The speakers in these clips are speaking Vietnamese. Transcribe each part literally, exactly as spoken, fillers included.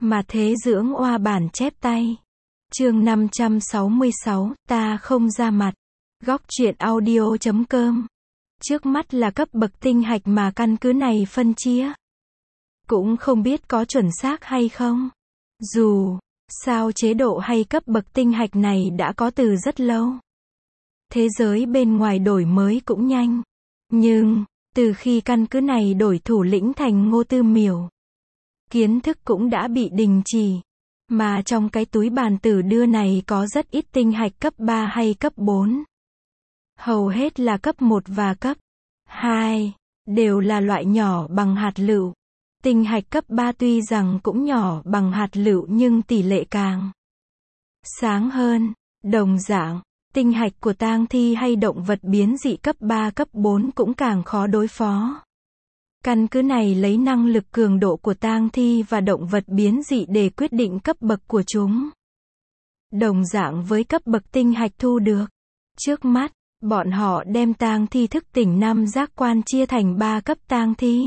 Mà thế dưỡng oa bản chép tay. Chương năm trăm sáu mươi sáu, ta không ra mặt. Góc truyện audio chấm com. Trước mắt là cấp bậc tinh hạch mà căn cứ này phân chia. Cũng không biết có chuẩn xác hay không. Dù sao chế độ hay cấp bậc tinh hạch này đã có từ rất lâu. Thế giới bên ngoài đổi mới cũng nhanh. Nhưng, từ khi căn cứ này đổi thủ lĩnh thành Ngô Tư Miểu, kiến thức cũng đã bị đình chỉ. Mà trong cái túi bàn tử đưa này có rất ít tinh hạch cấp ba hay cấp bốn. Hầu hết là cấp một và cấp hai, đều là loại nhỏ bằng hạt lựu. Tinh hạch cấp ba tuy rằng cũng nhỏ bằng hạt lựu nhưng tỷ lệ càng sáng hơn. Đồng dạng, tinh hạch của tang thi hay động vật biến dị cấp ba cấp bốn cũng càng khó đối phó. Căn cứ này lấy năng lực cường độ của tang thi và động vật biến dị để quyết định cấp bậc của chúng. Đồng dạng với cấp bậc tinh hạch thu được. Trước mắt, bọn họ đem tang thi thức tỉnh năm giác quan chia thành ba cấp tang thi.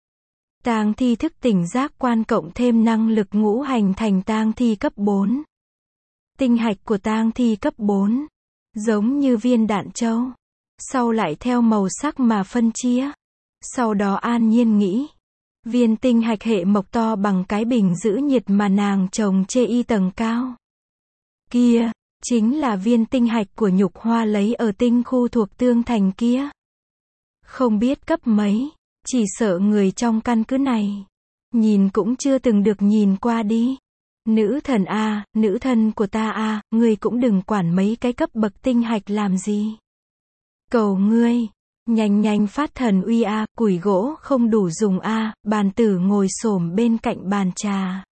Tang thi thức tỉnh giác quan cộng thêm năng lực ngũ hành thành tang thi cấp bốn. Tinh hạch của tang thi cấp bốn, giống như viên đạn châu. Sau lại theo màu sắc mà phân chia. Sau đó An Nhiên nghĩ, viên tinh hạch hệ mộc to bằng cái bình giữ nhiệt mà nàng trồng chê y tầng cao. Kia, chính là viên tinh hạch của nhục hoa lấy ở tinh khu thuộc tương thành kia. Không biết cấp mấy, chỉ sợ người trong căn cứ này, nhìn cũng chưa từng được nhìn qua đi. Nữ thần a, nữ thân của ta a, ngươi cũng đừng quản mấy cái cấp bậc tinh hạch làm gì. Cầu ngươi. Nhanh nhanh phát thần uy a, củi gỗ không đủ dùng a, bàn tử ngồi xổm bên cạnh bàn trà.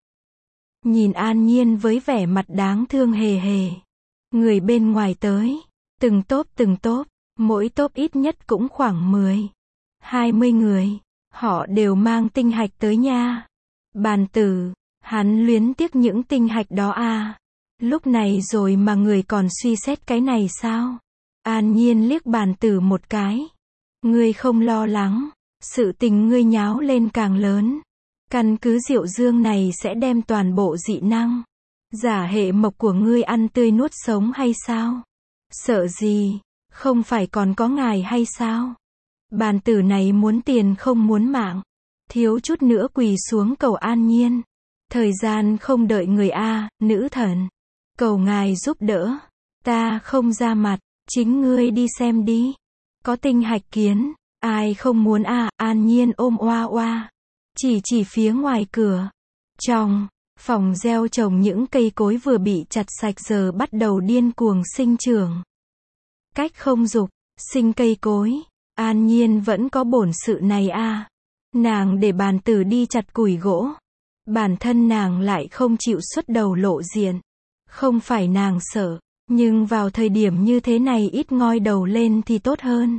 Nhìn An Nhiên với vẻ mặt đáng thương hề hề. Người bên ngoài tới, từng tốp từng tốp, mỗi tốp ít nhất cũng khoảng mười, hai mươi người, họ đều mang tinh hạch tới nha. Bàn tử, hắn luyến tiếc những tinh hạch đó a. Lúc này rồi mà người còn suy xét cái này sao? An Nhiên liếc bàn tử một cái. Ngươi không lo lắng, sự tình ngươi nháo lên càng lớn. Căn cứ Diệu Dương này sẽ đem toàn bộ dị năng, giả hệ mộc của ngươi ăn tươi nuốt sống hay sao? Sợ gì, không phải còn có ngài hay sao? Bàn tử này muốn tiền không muốn mạng, thiếu chút nữa quỳ xuống cầu An Nhiên. Thời gian không đợi người a, nữ thần. Cầu ngài giúp đỡ, ta không ra mặt, chính ngươi đi xem đi. Có tinh hạch kiến, ai không muốn a, An Nhiên ôm oa oa. Chỉ chỉ phía ngoài cửa. Trong phòng gieo trồng những cây cối vừa bị chặt sạch giờ bắt đầu điên cuồng sinh trưởng. Cách không dục, sinh cây cối. An Nhiên vẫn có bổn sự này a. Nàng để bàn tử đi chặt củi gỗ. Bản thân nàng lại không chịu xuất đầu lộ diện. Không phải nàng sợ. Nhưng vào thời điểm như thế này ít ngoi đầu lên thì tốt hơn.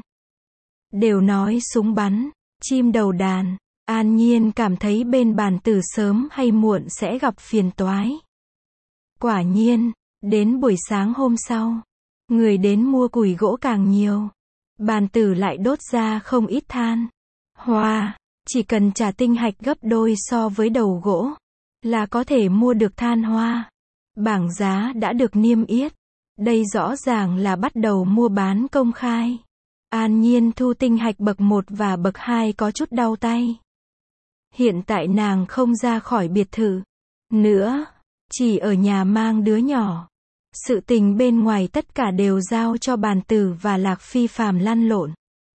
Đều nói súng bắn, chim đầu đàn. An Nhiên cảm thấy bên bàn tử sớm hay muộn sẽ gặp phiền toái. Quả nhiên, đến buổi sáng hôm sau, người đến mua củi gỗ càng nhiều. Bàn tử lại đốt ra không ít than. Hoa, chỉ cần trả tinh hạch gấp đôi so với đầu gỗ, là có thể mua được than hoa. Bảng giá đã được niêm yết. Đây rõ ràng là bắt đầu mua bán công khai. An Nhiên thu tinh hạch bậc một và bậc hai có chút đau tay. Hiện tại nàng không ra khỏi biệt thự nữa, chỉ ở nhà mang đứa nhỏ. Sự tình bên ngoài tất cả đều giao cho bàn tử và Lạc Phi Phàm lăn lộn.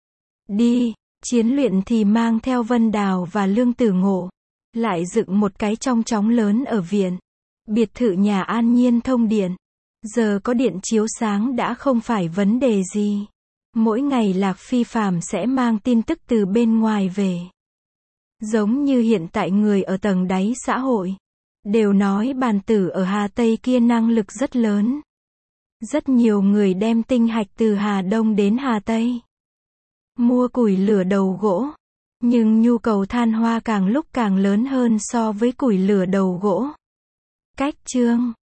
Đi, chiến luyện thì mang theo Vân Đào và Lương Tử Ngộ. Lại dựng một cái trong chóng lớn ở viện. Biệt thự nhà An Nhiên thông điện. Giờ có điện chiếu sáng đã không phải vấn đề gì. Mỗi ngày Lạc Phi Phàm sẽ mang tin tức từ bên ngoài về. Giống như hiện tại người ở tầng đáy xã hội đều nói bàn tử ở Hà Tây kia năng lực rất lớn. Rất nhiều người đem tinh hạch từ Hà Đông đến Hà Tây mua củi lửa đầu gỗ. Nhưng nhu cầu than hoa càng lúc càng lớn hơn so với củi lửa đầu gỗ. Cách chương